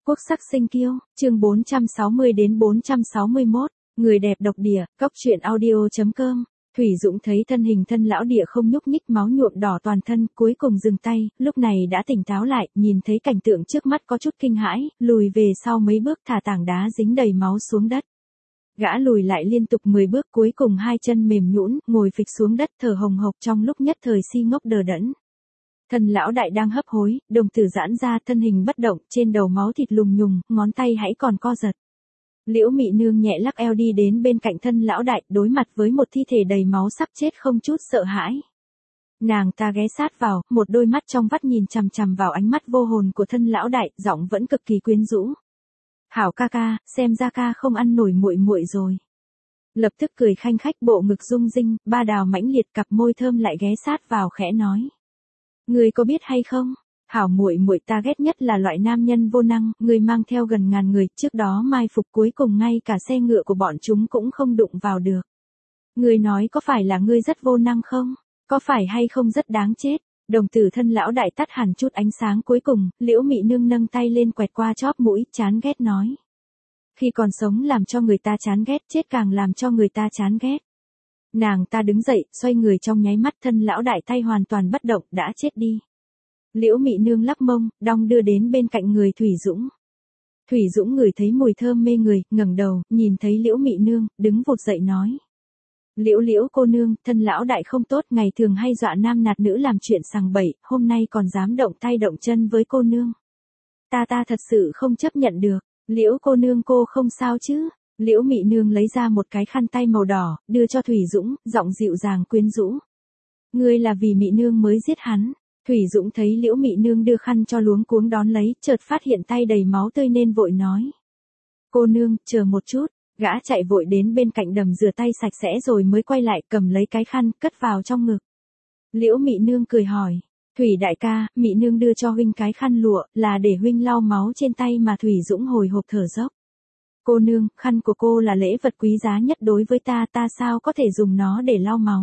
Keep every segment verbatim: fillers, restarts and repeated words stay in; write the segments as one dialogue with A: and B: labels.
A: Quốc sắc sinh kiêu, chương bốn trăm sáu mươi đến bốn trăm sáu mươi mốt, người đẹp độc địa, cốc truyện audio chấm com. Thủy Dũng thấy thân hình thân lão địa không nhúc nhích, máu nhuộm đỏ toàn thân, cuối cùng dừng tay, lúc này đã tỉnh táo lại, nhìn thấy cảnh tượng trước mắt có chút kinh hãi, lùi về sau mấy bước, thả tảng đá dính đầy máu xuống đất. Gã lùi lại liên tục mười bước, cuối cùng hai chân mềm nhũn, ngồi phịch xuống đất, thở hồng hộc, trong lúc nhất thời si ngốc đờ đẫn. Thân lão đại đang hấp hối, đồng tử giãn ra, thân hình bất động, trên đầu máu thịt lùng nhùng, ngón tay hãy còn co giật. Liễu Mị Nương nhẹ lắc eo đi đến bên cạnh thân lão đại, đối mặt với một thi thể đầy máu sắp chết không chút sợ hãi. Nàng ta ghé sát vào, một đôi mắt trong vắt nhìn chằm chằm vào ánh mắt vô hồn của thân lão đại, giọng vẫn cực kỳ quyến rũ. "Hảo ca ca, xem ra ca không ăn nổi muội muội rồi." Lập tức cười khanh khách, bộ ngực rung rinh, ba đào mãnh liệt, cặp môi thơm lại ghé sát vào khẽ nói: "Ngươi có biết hay không? Hảo muội muội ta ghét nhất là loại nam nhân vô năng, ngươi mang theo gần ngàn người, trước đó mai phục, cuối cùng ngay cả xe ngựa của bọn chúng cũng không đụng vào được. Ngươi nói có phải là ngươi rất vô năng không? Có phải hay không rất đáng chết?" Đồng tử thân lão đại tắt hẳn chút ánh sáng, cuối cùng, Liễu Mị Nương nâng tay lên quẹt qua chóp mũi, chán ghét nói: "Khi còn sống làm cho người ta chán ghét, chết càng làm cho người ta chán ghét." Nàng ta đứng dậy, xoay người trong nháy mắt, thân lão đại tay hoàn toàn bất động, đã chết đi. Liễu Mị Nương lắc mông, đong đưa đến bên cạnh người Thủy Dũng. Thủy Dũng ngửi thấy mùi thơm mê người, ngẩng đầu, nhìn thấy Liễu Mị Nương, đứng vụt dậy nói: "Liễu Liễu cô nương, thân lão đại không tốt, ngày thường hay dọa nam nạt nữ làm chuyện sằng bậy, hôm nay còn dám động tay động chân với cô nương. Ta ta thật sự không chấp nhận được. Liễu cô nương cô không sao chứ?" Liễu Mị Nương lấy ra một cái khăn tay màu đỏ, đưa cho Thủy Dũng, giọng dịu dàng quyến rũ: "Ngươi là vì Mị Nương mới giết hắn." Thủy Dũng thấy Liễu Mị Nương đưa khăn cho, luống cuống đón lấy, chợt phát hiện tay đầy máu tươi nên vội nói: "Cô nương, chờ một chút." Gã chạy vội đến bên cạnh đầm rửa tay sạch sẽ rồi mới quay lại, cầm lấy cái khăn, cất vào trong ngực. Liễu Mị Nương cười hỏi: "Thủy đại ca, Mị Nương đưa cho huynh cái khăn lụa, là để huynh lau máu trên tay mà." Thủy Dũng hồi hộp thở dốc: "Cô nương, khăn của cô là lễ vật quý giá nhất đối với ta, ta sao có thể dùng nó để lau máu.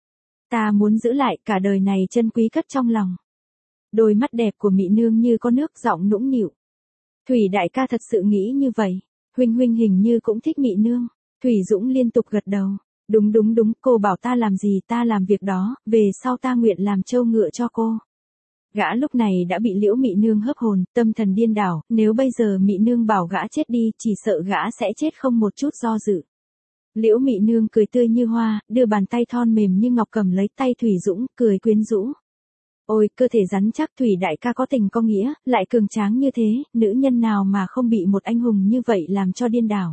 A: Ta muốn giữ lại, cả đời này chân quý cất trong lòng." Đôi mắt đẹp của Mị Nương như có nước, giọng nũng nịu: "Thủy đại ca thật sự nghĩ như vậy? Huynh huynh hình như cũng thích Mị Nương." Thủy Dũng liên tục gật đầu: "Đúng đúng đúng, cô bảo ta làm gì ta làm việc đó, về sau ta nguyện làm trâu ngựa cho cô." Gã lúc này đã bị Liễu Mị Nương hấp hồn, tâm thần điên đảo, nếu bây giờ Mị Nương bảo gã chết đi, chỉ sợ gã sẽ chết không một chút do dự. Liễu Mị Nương cười tươi như hoa, đưa bàn tay thon mềm như ngọc cầm lấy tay Thủy Dũng, cười quyến rũ: "Ôi, cơ thể rắn chắc, Thủy đại ca có tình có nghĩa, lại cường tráng như thế, nữ nhân nào mà không bị một anh hùng như vậy làm cho điên đảo.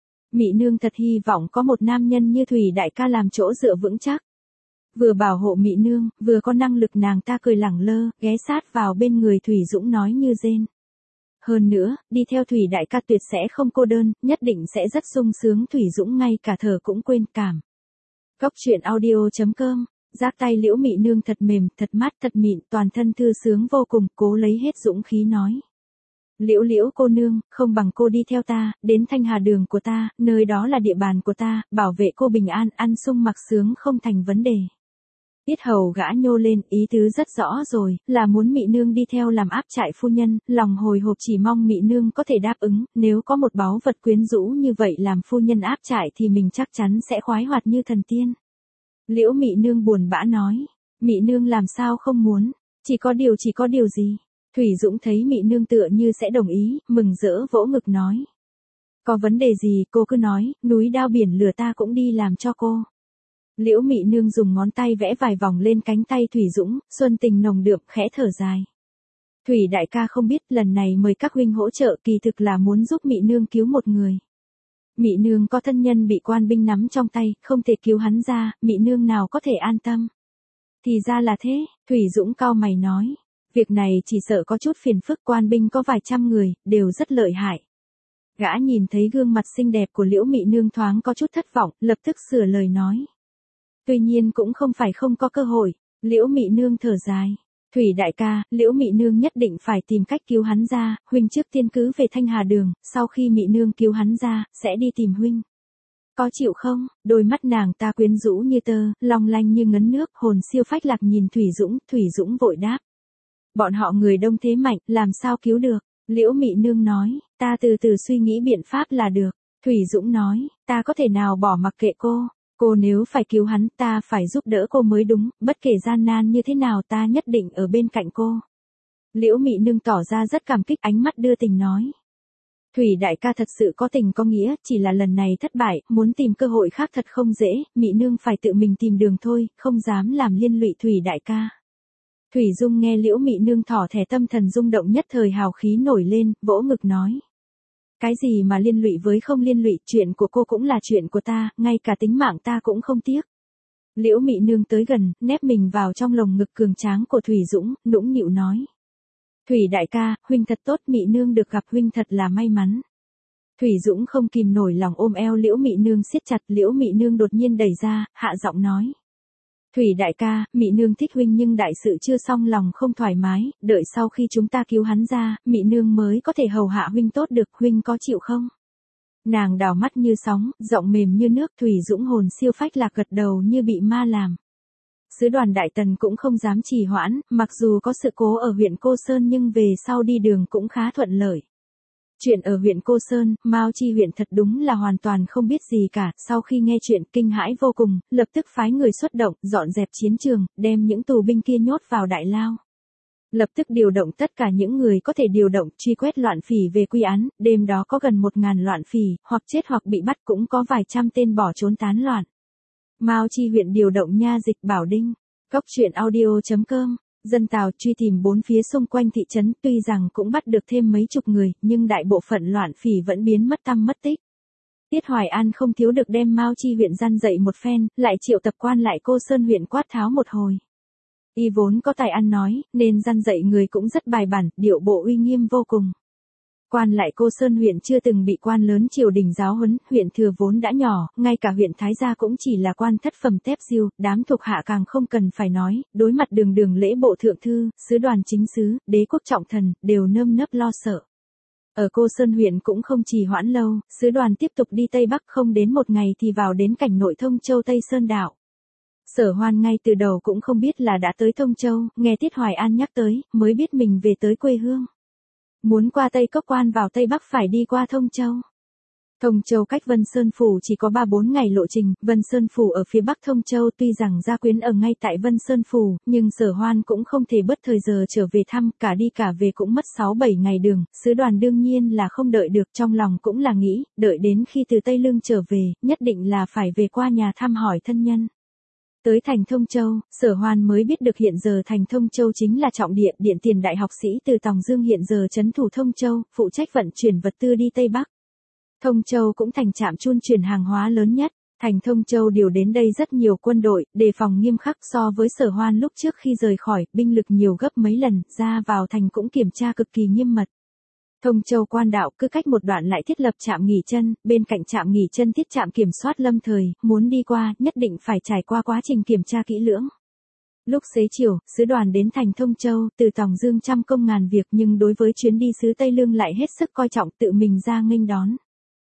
A: Mị Nương thật hy vọng có một nam nhân như Thủy đại ca làm chỗ dựa vững chắc." Vừa bảo hộ Mị Nương, vừa có năng lực, nàng ta cười lẳng lơ, ghé sát vào bên người Thủy Dũng nói như rên: "Hơn nữa, đi theo Thủy đại ca tuyệt sẽ không cô đơn, nhất định sẽ rất sung sướng." Thủy Dũng ngay cả thở cũng quên cảm. Cốc truyện audio chấm com. Giác tay Liễu Mị Nương thật mềm, thật mát, thật mịn, toàn thân thư sướng vô cùng, cố lấy hết dũng khí nói: "Liễu Liễu cô nương, không bằng cô đi theo ta, đến Thanh Hà Đường của ta, nơi đó là địa bàn của ta, bảo vệ cô bình an, ăn sung mặc sướng không thành vấn đề." Yết hầu gã nhô lên, ý tứ rất rõ rồi, là muốn Mị Nương đi theo làm áp trại phu nhân, lòng hồi hộp chỉ mong Mị Nương có thể đáp ứng, nếu có một báu vật quyến rũ như vậy làm phu nhân áp trại thì mình chắc chắn sẽ khoái hoạt như thần tiên. Liễu Mị Nương buồn bã nói: "Mị Nương làm sao không muốn, chỉ có điều chỉ có điều gì?" Thủy Dũng thấy Mị Nương tựa như sẽ đồng ý, mừng rỡ vỗ ngực nói: "Có vấn đề gì cô cứ nói, núi đao biển lửa ta cũng đi làm cho cô." Liễu Mị Nương dùng ngón tay vẽ vài vòng lên cánh tay Thủy Dũng, xuân tình nồng đượm, khẽ thở dài: "Thủy đại ca không biết, lần này mời các huynh hỗ trợ kỳ thực là muốn giúp Mị Nương cứu một người. Mị Nương có thân nhân bị quan binh nắm trong tay, không thể cứu hắn ra, Mị Nương nào có thể an tâm." "Thì ra là thế." Thủy Dũng cau mày nói: "Việc này chỉ sợ có chút phiền phức, quan binh có vài trăm người, đều rất lợi hại." Gã nhìn thấy gương mặt xinh đẹp của Liễu Mị Nương thoáng có chút thất vọng, lập tức sửa lời nói: "Tuy nhiên cũng không phải không có cơ hội." Liễu Mị Nương thở dài: "Thủy đại ca, Liễu Mị Nương nhất định phải tìm cách cứu hắn ra, huynh trước tiên cứ về Thanh Hà Đường, sau khi Mị Nương cứu hắn ra, sẽ đi tìm huynh. Có chịu không?" Đôi mắt nàng ta quyến rũ như tơ, long lanh như ngấn nước, hồn siêu phách lạc nhìn Thủy Dũng. Thủy Dũng vội đáp: "Bọn họ người đông thế mạnh, làm sao cứu được? Liễu Mị Nương nói, ta từ từ suy nghĩ biện pháp là được. Thủy Dũng nói, ta có thể nào bỏ mặc kệ cô, cô nếu phải cứu hắn ta phải giúp đỡ cô mới đúng, bất kể gian nan như thế nào ta nhất định ở bên cạnh cô. Liễu Mị Nương tỏ ra rất cảm kích, ánh mắt đưa tình nói. Thủy đại ca thật sự có tình có nghĩa, chỉ là lần này thất bại, muốn tìm cơ hội khác thật không dễ, Mị Nương phải tự mình tìm đường thôi, không dám làm liên lụy Thủy đại ca. Thủy Dung nghe Liễu Mị Nương thỏ thẻ, tâm thần rung động, nhất thời hào khí nổi lên, vỗ ngực nói. Cái gì mà liên lụy với không liên lụy, chuyện của cô cũng là chuyện của ta, ngay cả tính mạng ta cũng không tiếc. Liễu Mị Nương tới gần, nép mình vào trong lồng ngực cường tráng của Thủy Dũng, nũng nịu nói. Thủy đại ca, huynh thật tốt, Mị Nương được gặp huynh thật là may mắn. Thủy Dũng không kìm nổi lòng ôm eo Liễu Mị Nương siết chặt, Liễu Mị Nương đột nhiên đẩy ra, hạ giọng nói. Thủy đại ca, Mị Nương thích huynh nhưng đại sự chưa xong lòng không thoải mái, đợi sau khi chúng ta cứu hắn ra, Mị Nương mới có thể hầu hạ huynh tốt được, huynh có chịu không? Nàng đào mắt như sóng, giọng mềm như nước, Thủy Dũng hồn siêu phách lạc gật đầu như bị ma làm. Sứ đoàn Đại Tần cũng không dám trì hoãn, mặc dù có sự cố ở huyện Cô Sơn nhưng về sau đi đường cũng khá thuận lợi. Chuyện ở huyện Cô Sơn, Mao Chi huyện thật đúng là hoàn toàn không biết gì cả, sau khi nghe chuyện kinh hãi vô cùng, lập tức phái người xuất động, dọn dẹp chiến trường, đem những tù binh kia nhốt vào đại lao. Lập tức điều động tất cả những người có thể điều động, truy quét loạn phỉ về quy án, đêm đó có gần một ngàn loạn phỉ, hoặc chết hoặc bị bắt, cũng có vài trăm tên bỏ trốn tán loạn. Mao Chi huyện điều động nha dịch Bảo Đinh. Góc truyện audio chấm com. Dân Tào truy tìm bốn phía xung quanh thị trấn, tuy rằng cũng bắt được thêm mấy chục người, nhưng đại bộ phận loạn phỉ vẫn biến mất tăm mất tích. Tiết Hoài An không thiếu được đem Mao Chi huyện gian dậy một phen, lại triệu tập quan lại Cô Sơn huyện quát tháo một hồi. Y vốn có tài ăn nói, nên gian dậy người cũng rất bài bản, điệu bộ uy nghiêm vô cùng. Quan lại Cô Sơn huyện chưa từng bị quan lớn triều đình giáo huấn, huyện thừa vốn đã nhỏ, ngay cả huyện Thái Gia cũng chỉ là quan thất phẩm tép diêu, đám thuộc hạ càng không cần phải nói, đối mặt đường đường lễ bộ thượng thư, sứ đoàn chính sứ, đế quốc trọng thần, đều nơm nớp lo sợ. Ở Cô Sơn huyện cũng không trì hoãn lâu, sứ đoàn tiếp tục đi Tây Bắc, không đến một ngày thì vào đến cảnh nội Thông Châu Tây Sơn đảo. Sở Hoan ngay từ đầu cũng không biết là đã tới Thông Châu, nghe Tiết Hoài An nhắc tới, mới biết mình về tới quê hương. Muốn qua Tây Cốc Quan vào Tây Bắc phải đi qua Thông Châu. Thông Châu cách Vân Sơn Phủ chỉ có ba bốn ngày lộ trình, Vân Sơn Phủ ở phía Bắc Thông Châu, tuy rằng gia quyến ở ngay tại Vân Sơn Phủ, nhưng Sở Hoan cũng không thể bớt thời giờ trở về thăm, cả đi cả về cũng mất sáu bảy ngày đường, sứ đoàn đương nhiên là không đợi được, trong lòng cũng là nghĩ, đợi đến khi từ Tây Lương trở về, nhất định là phải về qua nhà thăm hỏi thân nhân. Tới thành Thông Châu, Sở Hoan mới biết được hiện giờ thành Thông Châu chính là trọng địa, Điện Tiền đại học sĩ từ Tòng Dương hiện giờ trấn thủ Thông Châu, phụ trách vận chuyển vật tư đi Tây Bắc. Thông Châu cũng thành trạm trung chuyển hàng hóa lớn nhất, thành Thông Châu điều đến đây rất nhiều quân đội, đề phòng nghiêm khắc, so với Sở Hoan lúc trước khi rời khỏi, binh lực nhiều gấp mấy lần, ra vào thành cũng kiểm tra cực kỳ nghiêm mật. Thông Châu quan đạo cứ cách một đoạn lại thiết lập trạm nghỉ chân, bên cạnh trạm nghỉ chân thiết trạm kiểm soát lâm thời, muốn đi qua, nhất định phải trải qua quá trình kiểm tra kỹ lưỡng. Lúc xế chiều, sứ đoàn đến thành Thông Châu, từ Tòng Dương trăm công ngàn việc nhưng đối với chuyến đi xứ Tây Lương lại hết sức coi trọng, tự mình ra nghênh đón.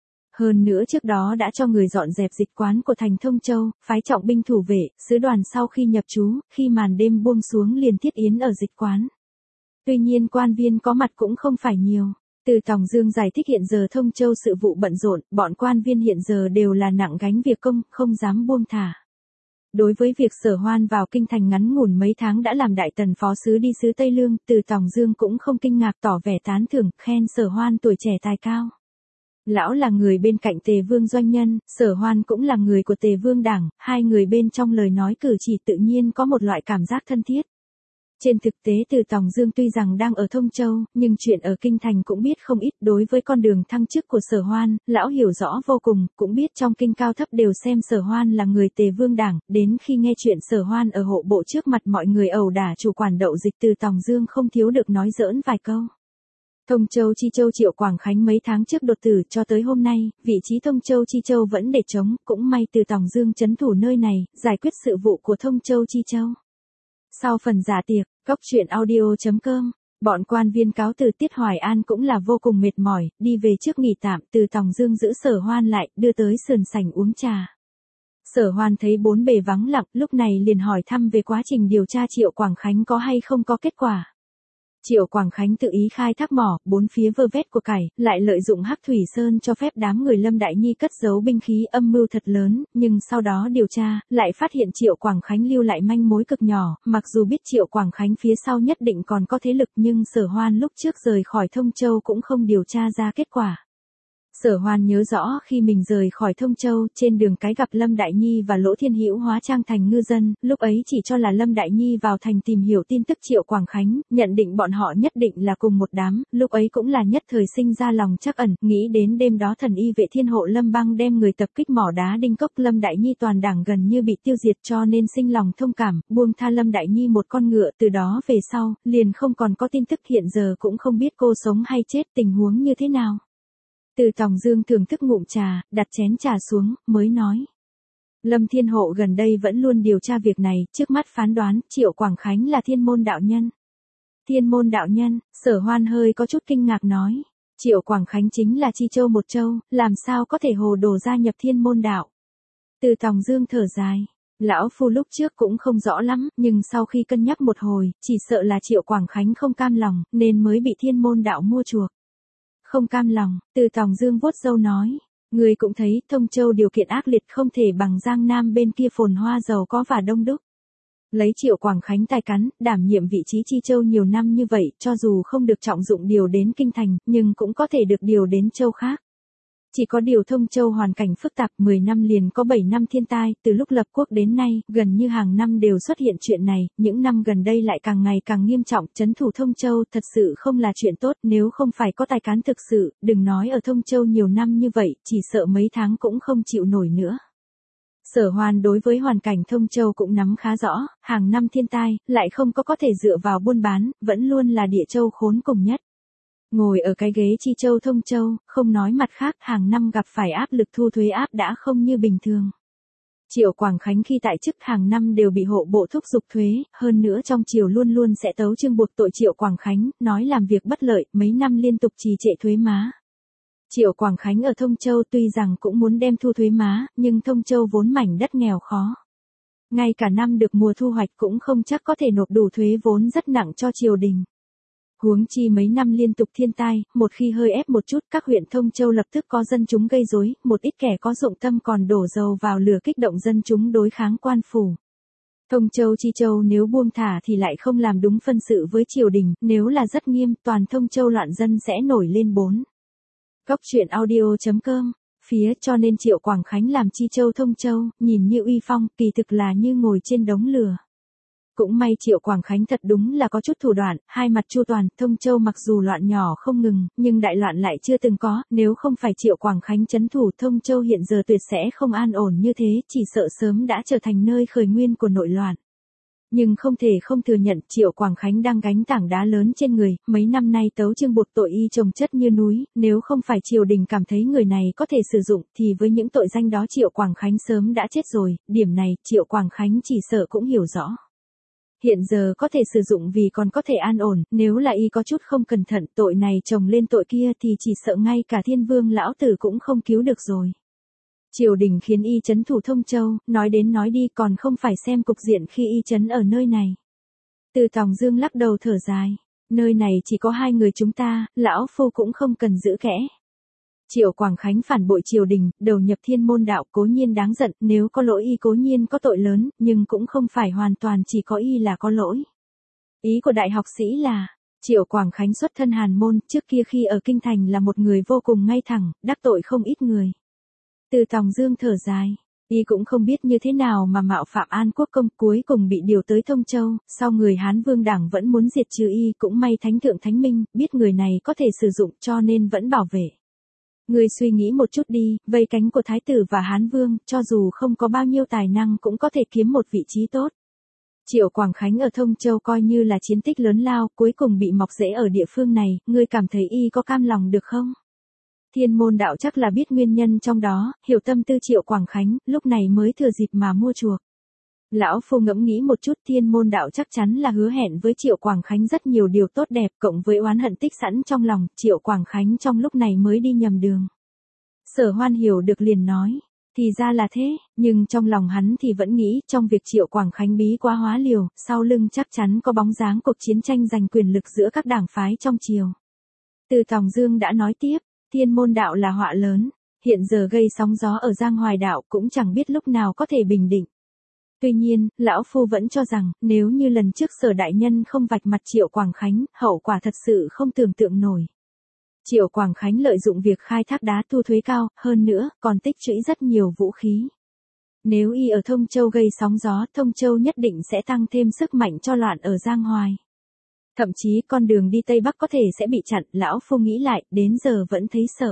A: Hơn nữa trước đó đã cho người dọn dẹp dịch quán của thành Thông Châu, phái trọng binh thủ vệ, sứ đoàn sau khi nhập trú, khi màn đêm buông xuống liền thiết yến ở dịch quán. Tuy nhiên quan viên có mặt cũng không phải nhiều. Từ Tòng Dương giải thích hiện giờ Thông Châu sự vụ bận rộn, bọn quan viên hiện giờ đều là nặng gánh việc công, không dám buông thả. Đối với việc Sở Hoan vào kinh thành ngắn ngủn mấy tháng đã làm đại tần phó sứ đi xứ Tây Lương, Từ Tòng Dương cũng không kinh ngạc, tỏ vẻ tán thưởng, khen Sở Hoan tuổi trẻ tài cao. Lão là người bên cạnh Tề Vương doanh nhân, Sở Hoan cũng là người của Tề Vương đảng, hai người bên trong lời nói cử chỉ tự nhiên có một loại cảm giác thân thiết. Trên thực tế Từ Tòng Dương tuy rằng đang ở Thông Châu, nhưng chuyện ở Kinh Thành cũng biết không ít, đối với con đường thăng chức của Sở Hoan, lão hiểu rõ vô cùng, cũng biết trong kinh cao thấp đều xem Sở Hoan là người Tề Vương đảng, đến khi nghe chuyện Sở Hoan ở hộ bộ trước mặt mọi người ẩu đả chủ quản đậu dịch, Từ Tòng Dương không thiếu được nói giỡn vài câu. Thông Châu Chi Châu Triệu Quảng Khánh mấy tháng trước đột tử, cho tới hôm nay, vị trí Thông Châu Chi Châu vẫn để trống, cũng may Từ Tòng Dương trấn thủ nơi này, giải quyết sự vụ của Thông Châu Chi Châu. Sau phần giả tiệc, góc truyện audio chấm com, bọn quan viên cáo từ, Tiết Hoài An cũng là vô cùng mệt mỏi, đi về trước nghỉ tạm, Từ Tòng Dương giữ Sở Hoan lại, đưa tới sườn sảnh uống trà. Sở Hoan thấy bốn bề vắng lặng, lúc này liền hỏi thăm về quá trình điều tra Triệu Quảng Khánh có hay không có kết quả. Triệu Quảng Khánh tự ý khai thác mỏ, bốn phía vơ vét của cải, lại lợi dụng Hắc Thủy Sơn cho phép đám người Lâm Đại Nhi cất giấu binh khí, âm mưu thật lớn, nhưng sau đó điều tra, lại phát hiện Triệu Quảng Khánh lưu lại manh mối cực nhỏ, mặc dù biết Triệu Quảng Khánh phía sau nhất định còn có thế lực nhưng Sở Hoan lúc trước rời khỏi Thông Châu cũng không điều tra ra kết quả. Sở Hoan nhớ rõ khi mình rời khỏi Thông Châu, trên đường cái gặp Lâm Đại Nhi và Lỗ Thiên Hữu hóa trang thành ngư dân, lúc ấy chỉ cho là Lâm Đại Nhi vào thành tìm hiểu tin tức Triệu Quảng Khánh, nhận định bọn họ nhất định là cùng một đám, lúc ấy cũng là nhất thời sinh ra lòng trắc ẩn, nghĩ đến đêm đó thần y vệ thiên hộ Lâm Băng đem người tập kích mỏ đá Đinh Cốc, Lâm Đại Nhi toàn đảng gần như bị tiêu diệt cho nên sinh lòng thông cảm, buông tha Lâm Đại Nhi một con ngựa, từ đó về sau, liền không còn có tin tức, hiện giờ cũng không biết cô sống hay chết, tình huống như thế nào. Từ Tòng Dương thưởng thức ngụm trà, đặt chén trà xuống, mới nói. Lâm Thiên Hộ gần đây vẫn luôn điều tra việc này, trước mắt phán đoán, Triệu Quảng Khánh là thiên môn đạo nhân. Thiên môn đạo nhân, Sở Hoan hơi có chút kinh ngạc nói. Triệu Quảng Khánh chính là Chi Châu một châu, làm sao có thể hồ đồ gia nhập thiên môn đạo. Từ Tòng Dương thở dài. Lão Phu lúc trước cũng không rõ lắm, nhưng sau khi cân nhắc một hồi, chỉ sợ là Triệu Quảng Khánh không cam lòng, nên mới bị thiên môn đạo mua chuộc. Không cam lòng, Từ Tòng Dương vuốt râu nói. Người cũng thấy, Thông Châu điều kiện ác liệt không thể bằng Giang Nam bên kia phồn hoa giàu có và đông đúc. Lấy Triệu Quảng Khánh tài cán, đảm nhiệm vị trí Chi Châu nhiều năm như vậy, cho dù không được trọng dụng điều đến Kinh Thành, nhưng cũng có thể được điều đến châu khác. Chỉ có điều Thông Châu hoàn cảnh phức tạp, mười năm liền có bảy năm thiên tai, từ lúc lập quốc đến nay, gần như hàng năm đều xuất hiện chuyện này, những năm gần đây lại càng ngày càng nghiêm trọng, trấn thủ Thông Châu thật sự không là chuyện tốt, nếu không phải có tài cán thực sự, đừng nói ở Thông Châu nhiều năm như vậy, chỉ sợ mấy tháng cũng không chịu nổi nữa. Sở Hoan đối với hoàn cảnh Thông Châu cũng nắm khá rõ, hàng năm thiên tai, lại không có có thể dựa vào buôn bán, vẫn luôn là địa châu khốn cùng nhất. Ngồi ở cái ghế Chi Châu Thông Châu, không nói mặt khác, hàng năm gặp phải áp lực thu thuế áp đã không như bình thường. Triệu Quảng Khánh khi tại chức hàng năm đều bị hộ bộ thúc giục thuế, hơn nữa trong triều luôn luôn sẽ tấu chương buộc tội Triệu Quảng Khánh, nói làm việc bất lợi, mấy năm liên tục trì trệ thuế má. Triệu Quảng Khánh ở Thông Châu tuy rằng cũng muốn đem thu thuế má, nhưng Thông Châu vốn mảnh đất nghèo khó. Ngay cả năm được mùa thu hoạch cũng không chắc có thể nộp đủ thuế vốn rất nặng cho triều đình. Huống chi mấy năm liên tục thiên tai, một khi hơi ép một chút, các huyện Thông Châu lập tức có dân chúng gây rối, một ít kẻ có dụng tâm còn đổ dầu vào lửa kích động dân chúng đối kháng quan phủ. Thông Châu Chi Châu nếu buông thả thì lại không làm đúng phân sự với triều đình, nếu là rất nghiêm, toàn Thông Châu loạn dân sẽ nổi lên bốn. Góc truyện audio chấm com, phía cho nên Triệu Quảng Khánh làm Chi Châu Thông Châu, nhìn như uy phong, kỳ thực là như ngồi trên đống lửa. Cũng may Triệu Quảng Khánh thật đúng là có chút thủ đoạn, hai mặt chu toàn, Thông Châu mặc dù loạn nhỏ không ngừng, nhưng đại loạn lại chưa từng có, nếu không phải Triệu Quảng Khánh trấn thủ Thông Châu hiện giờ tuyệt sẽ không an ổn như thế, chỉ sợ sớm đã trở thành nơi khởi nguyên của nội loạn. Nhưng không thể không thừa nhận Triệu Quảng Khánh đang gánh tảng đá lớn trên người, mấy năm nay tấu chương buộc tội y chồng chất như núi, nếu không phải triều đình cảm thấy người này có thể sử dụng thì với những tội danh đó Triệu Quảng Khánh sớm đã chết rồi, điểm này Triệu Quảng Khánh chỉ sợ cũng hiểu rõ. Hiện giờ có thể sử dụng vì còn có thể an ổn, nếu là y có chút không cẩn thận tội này chồng lên tội kia thì chỉ sợ ngay cả Thiên Vương lão tử cũng không cứu được rồi. Triều đình khiến y trấn thủ Thông Châu, nói đến nói đi còn không phải xem cục diện khi y trấn ở nơi này. Từ Tòng Dương lắc đầu thở dài, nơi này chỉ có hai người chúng ta, lão phu cũng không cần giữ kẽ. Triệu Quảng Khánh phản bội triều đình, đầu nhập thiên môn đạo cố nhiên đáng giận, nếu có lỗi y cố nhiên có tội lớn, nhưng cũng không phải hoàn toàn chỉ có y là có lỗi. Ý của đại học sĩ là, Triệu Quảng Khánh xuất thân hàn môn, trước kia khi ở Kinh Thành là một người vô cùng ngay thẳng, đắc tội không ít người. Từ Tòng Dương thở dài, y cũng không biết như thế nào mà mạo phạm An Quốc công, cuối cùng bị điều tới Thông Châu, sau người Hán Vương Đảng vẫn muốn diệt trừ y, cũng may Thánh Thượng Thánh Minh, biết người này có thể sử dụng cho nên vẫn bảo vệ. Người suy nghĩ một chút đi, vây cánh của Thái tử và Hán Vương, cho dù không có bao nhiêu tài năng cũng có thể kiếm một vị trí tốt. Triệu Quảng Khánh ở Thông Châu coi như là chiến tích lớn lao, cuối cùng bị mọc rễ ở địa phương này, ngươi cảm thấy y có cam lòng được không? Thiên môn đạo chắc là biết nguyên nhân trong đó, hiểu tâm tư Triệu Quảng Khánh, lúc này mới thừa dịp mà mua chuộc. Lão phu ngẫm nghĩ một chút, thiên môn đạo chắc chắn là hứa hẹn với Triệu Quảng Khánh rất nhiều điều tốt đẹp, cộng với oán hận tích sẵn trong lòng, Triệu Quảng Khánh trong lúc này mới đi nhầm đường. Sở Hoan hiểu được liền nói, Thì ra là thế, nhưng trong lòng hắn thì vẫn nghĩ trong việc Triệu Quảng Khánh bí quá hóa liều, sau lưng chắc chắn có bóng dáng cuộc chiến tranh giành quyền lực giữa các đảng phái trong triều. Từ Tòng Dương đã nói tiếp, Thiên Môn đạo là họa lớn, hiện giờ gây sóng gió ở Giang Hoài đạo cũng chẳng biết lúc nào có thể bình định. Tuy nhiên, lão phu vẫn cho rằng, nếu như lần trước Sở đại nhân không vạch mặt Triệu Quảng Khánh, hậu quả thật sự không tưởng tượng nổi. Triệu Quảng Khánh lợi dụng việc khai thác đá thu thuế cao, hơn nữa, còn tích trữ rất nhiều vũ khí. Nếu y ở Thông Châu gây sóng gió, Thông Châu nhất định sẽ tăng thêm sức mạnh cho loạn ở Giang Hoài. Thậm chí con đường đi Tây Bắc có thể sẽ bị chặn, lão phu nghĩ lại, đến giờ vẫn thấy sợ.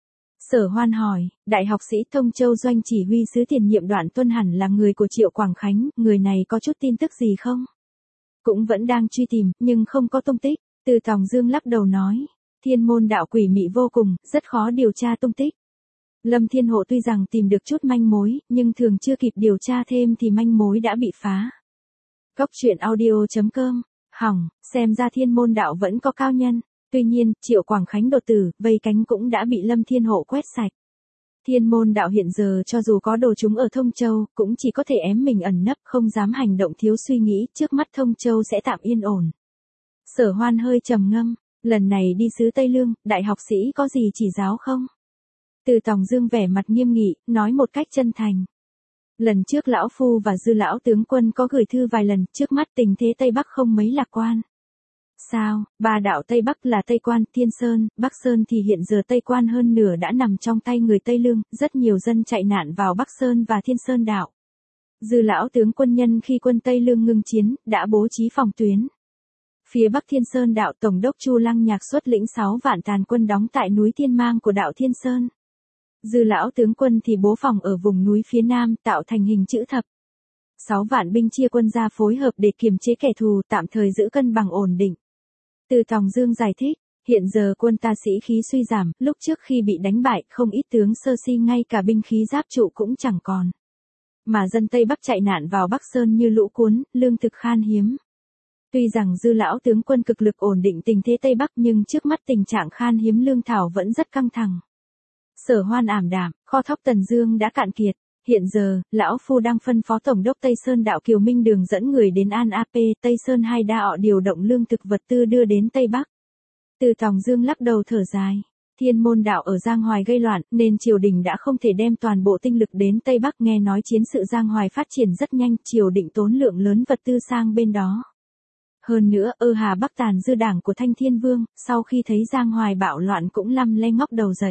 A: Sở Hoan hỏi, đại học sĩ Thông Châu doanh chỉ huy sứ tiền nhiệm Đoạn Tuân hẳn là người của Triệu Quảng Khánh, người này có chút tin tức gì không? Cũng vẫn đang truy tìm, nhưng không có tung tích. Từ Tòng Dương lắc đầu nói, Thiên Môn đạo quỷ mị vô cùng, rất khó điều tra tung tích. Lâm Thiên Hộ tuy rằng tìm được chút manh mối, nhưng thường chưa kịp điều tra thêm thì manh mối đã bị phá. Cốc truyện audio chấm com, hỏng, xem ra Thiên Môn đạo vẫn có cao nhân. Tuy nhiên, Triệu Quảng Khánh đột tử, vây cánh cũng đã bị Lâm Thiên Hộ quét sạch. Thiên Môn đạo hiện giờ cho dù có đồ chúng ở Thông Châu, cũng chỉ có thể ém mình ẩn nấp, không dám hành động thiếu suy nghĩ, trước mắt Thông Châu sẽ tạm yên ổn. Sở Hoan hơi trầm ngâm, lần này đi xứ Tây Lương, đại học sĩ có gì chỉ giáo không? Từ Tòng Dương vẻ mặt nghiêm nghị, nói một cách chân thành. Lần trước lão phu và Dư lão tướng quân có gửi thư vài lần, trước mắt tình thế Tây Bắc không mấy lạc quan. Sao, ba đạo Tây Bắc là Tây Quan, Thiên Sơn, Bắc Sơn thì hiện giờ Tây Quan hơn nửa đã nằm trong tay người Tây Lương, rất nhiều dân chạy nạn vào Bắc Sơn và Thiên Sơn đạo. Dư lão tướng quân nhân khi quân Tây Lương ngưng chiến, đã bố trí phòng tuyến. Phía Bắc Thiên Sơn đạo Tổng đốc Chu Lăng Nhạc xuất lĩnh sáu vạn tàn quân đóng tại núi Thiên Mang của đạo Thiên Sơn. Dư lão tướng quân thì bố phòng ở vùng núi phía Nam tạo thành hình chữ thập. Sáu vạn binh chia quân ra phối hợp để kiềm chế kẻ thù, tạm thời giữ cân bằng ổn định. Từ Tòng Dương giải thích, hiện giờ quân ta sĩ khí suy giảm, lúc trước khi bị đánh bại, không ít tướng sơ si ngay cả binh khí giáp trụ cũng chẳng còn. Mà dân Tây Bắc chạy nạn vào Bắc Sơn như lũ cuốn, lương thực khan hiếm. Tuy rằng Dư lão tướng quân cực lực ổn định tình thế Tây Bắc nhưng trước mắt tình trạng khan hiếm lương thảo vẫn rất căng thẳng. Sở Hoan ảm đạm, kho thóc Tần Dương đã cạn kiệt. Hiện giờ, lão phu đang phân phó Tổng đốc Tây Sơn đạo Kiều Minh Đường dẫn người đến An a pê, Tây Sơn hai đa ọ điều động lương thực vật tư đưa đến Tây Bắc. Từ Tòng Dương lắc đầu thở dài. Thiên Môn đạo ở Giang Hoài gây loạn, nên triều đình đã không thể đem toàn bộ tinh lực đến Tây Bắc, nghe nói chiến sự Giang Hoài phát triển rất nhanh, triều định tốn lượng lớn vật tư sang bên đó. Hơn nữa, Ơ Hà Bắc tàn dư đảng của Thanh Thiên Vương, sau khi thấy Giang Hoài bạo loạn cũng lăm le ngóc đầu dậy.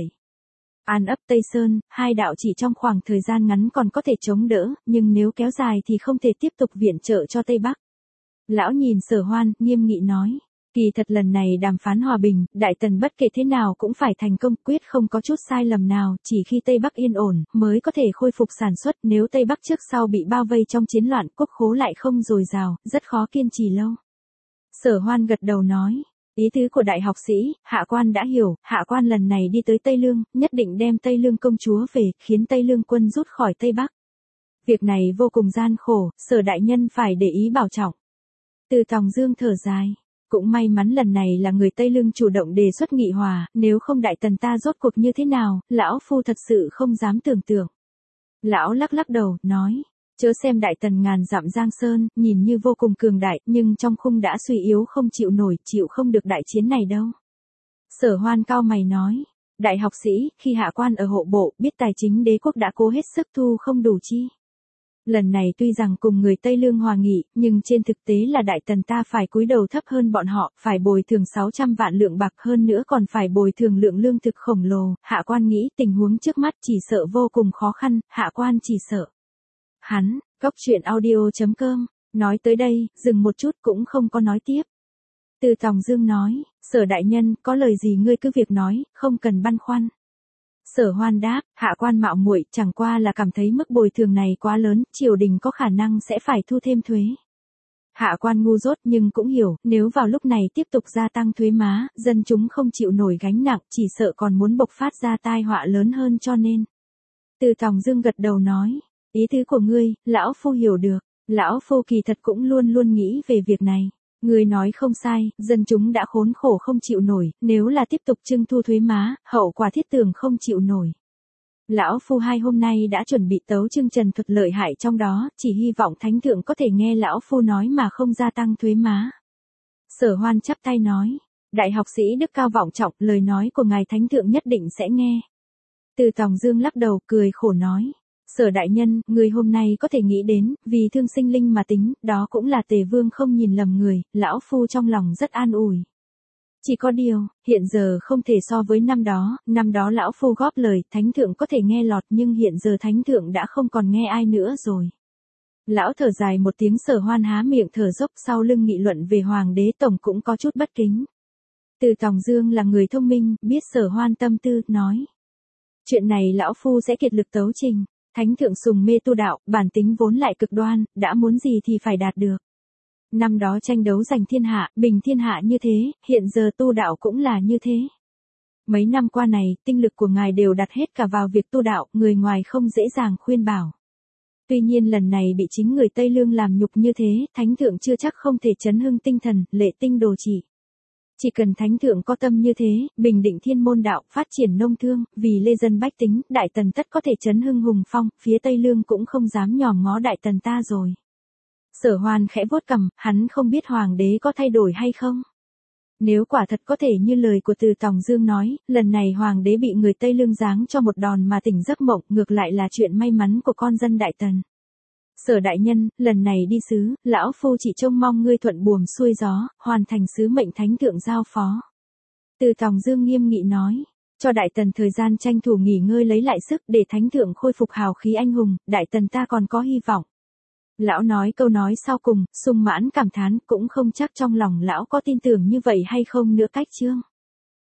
A: An ấp Tây Sơn, hai đạo chỉ trong khoảng thời gian ngắn còn có thể chống đỡ, nhưng nếu kéo dài thì không thể tiếp tục viện trợ cho Tây Bắc. Lão nhìn Sở Hoan, nghiêm nghị nói, kỳ thật lần này đàm phán hòa bình, Đại Tần bất kể thế nào cũng phải thành công, quyết không có chút sai lầm nào, chỉ khi Tây Bắc yên ổn, mới có thể khôi phục sản xuất, nếu Tây Bắc trước sau bị bao vây trong chiến loạn, quốc khố lại không dồi dào, rất khó kiên trì lâu. Sở Hoan gật đầu nói, ý tứ của đại học sĩ, hạ quan đã hiểu, hạ quan lần này đi tới Tây Lương, nhất định đem Tây Lương công chúa về, khiến Tây Lương quân rút khỏi Tây Bắc. Việc này vô cùng gian khổ, Sở đại nhân phải để ý bảo trọng. Từ Tòng Dương thở dài, cũng may mắn lần này là người Tây Lương chủ động đề xuất nghị hòa, nếu không Đại Tần ta rốt cuộc như thế nào, lão phu thật sự không dám tưởng tượng. Lão lắc lắc đầu, nói, chớ xem Đại Tần ngàn dặm Giang Sơn, nhìn như vô cùng cường đại, nhưng trong khung đã suy yếu không chịu nổi, chịu không được đại chiến này đâu. Sở Hoan cao mày nói, đại học sĩ, khi hạ quan ở hộ bộ, biết tài chính đế quốc đã cố hết sức thu không đủ chi. Lần này tuy rằng cùng người Tây Lương hòa nghị, nhưng trên thực tế là Đại Tần ta phải cúi đầu thấp hơn bọn họ, phải bồi thường sáu trăm vạn lượng bạc, hơn nữa còn phải bồi thường lượng lương thực khổng lồ, hạ quan nghĩ tình huống trước mắt chỉ sợ vô cùng khó khăn, hạ quan chỉ sợ. Hắn, cốc truyện audio chấm com, nói tới đây, dừng một chút cũng không có nói tiếp. Từ Tòng Dương nói, Sở đại nhân, có lời gì ngươi cứ việc nói, không cần băn khoăn. Sở Hoan đáp, hạ quan mạo muội, chẳng qua là cảm thấy mức bồi thường này quá lớn, triều đình có khả năng sẽ phải thu thêm thuế. Hạ quan ngu dốt nhưng cũng hiểu, nếu vào lúc này tiếp tục gia tăng thuế má, dân chúng không chịu nổi gánh nặng, chỉ sợ còn muốn bộc phát ra tai họa lớn hơn cho nên. Từ Tòng Dương gật đầu nói, ý tứ của ngươi, lão phu hiểu được, lão phu kỳ thật cũng luôn luôn nghĩ về việc này. Ngươi nói không sai, dân chúng đã khốn khổ không chịu nổi, nếu là tiếp tục trưng thu thuế má, hậu quả thiết tưởng không chịu nổi. Lão phu hai hôm nay đã chuẩn bị tấu chương trần thuật lợi hại trong đó, chỉ hy vọng thánh thượng có thể nghe lão phu nói mà không gia tăng thuế má. Sở Hoan chắp tay nói, đại học sĩ đức cao vọng trọng, lời nói của ngài thánh thượng nhất định sẽ nghe. Từ Tòng Dương lắc đầu cười khổ nói, Sở đại nhân, người hôm nay có thể nghĩ đến, vì thương sinh linh mà tính, đó cũng là Tề Vương không nhìn lầm người, lão phu trong lòng rất an ủi. Chỉ có điều, hiện giờ không thể so với năm đó, năm đó lão phu góp lời, thánh thượng có thể nghe lọt nhưng hiện giờ thánh thượng đã không còn nghe ai nữa rồi. Lão thở dài một tiếng. Sở Hoan há miệng thở dốc, sau lưng nghị luận về hoàng đế tổng cũng có chút bất kính. Từ Tòng Dương là người thông minh, biết Sở Hoan tâm tư, nói. Chuyện này lão phu sẽ kiệt lực tấu trình, thánh thượng sùng mê tu đạo, bản tính vốn lại cực đoan, đã muốn gì thì phải đạt được. Năm đó tranh đấu giành thiên hạ, bình thiên hạ như thế, hiện giờ tu đạo cũng là như thế. Mấy năm qua này, tinh lực của ngài đều đặt hết cả vào việc tu đạo, người ngoài không dễ dàng khuyên bảo. Tuy nhiên lần này bị chính người Tây Lương làm nhục như thế, thánh thượng chưa chắc không thể chấn hưng tinh thần, lệ tinh đồ chỉ. Chỉ cần thánh thượng có tâm như thế, bình định thiên môn đạo, phát triển nông thương, vì lê dân bách tính, đại tần tất có thể chấn hưng hùng phong, phía Tây Lương cũng không dám nhòm ngó đại tần ta rồi. Sở Hoan khẽ vuốt cằm, hắn không biết hoàng đế có thay đổi hay không. Nếu quả thật có thể như lời của Từ Tòng Dương nói, lần này hoàng đế bị người Tây Lương giáng cho một đòn mà tỉnh giấc mộng, ngược lại là chuyện may mắn của con dân đại tần. Sở đại nhân, lần này đi sứ, lão phu chỉ trông mong ngươi thuận buồm xuôi gió, hoàn thành sứ mệnh thánh thượng giao phó. Từ Tòng Dương nghiêm nghị nói, cho đại tần thời gian tranh thủ nghỉ ngơi lấy lại sức để thánh thượng khôi phục hào khí anh hùng, đại tần ta còn có hy vọng. Lão nói câu nói sau cùng, sung mãn cảm thán, cũng không chắc trong lòng lão có tin tưởng như vậy hay không nữa cách chương.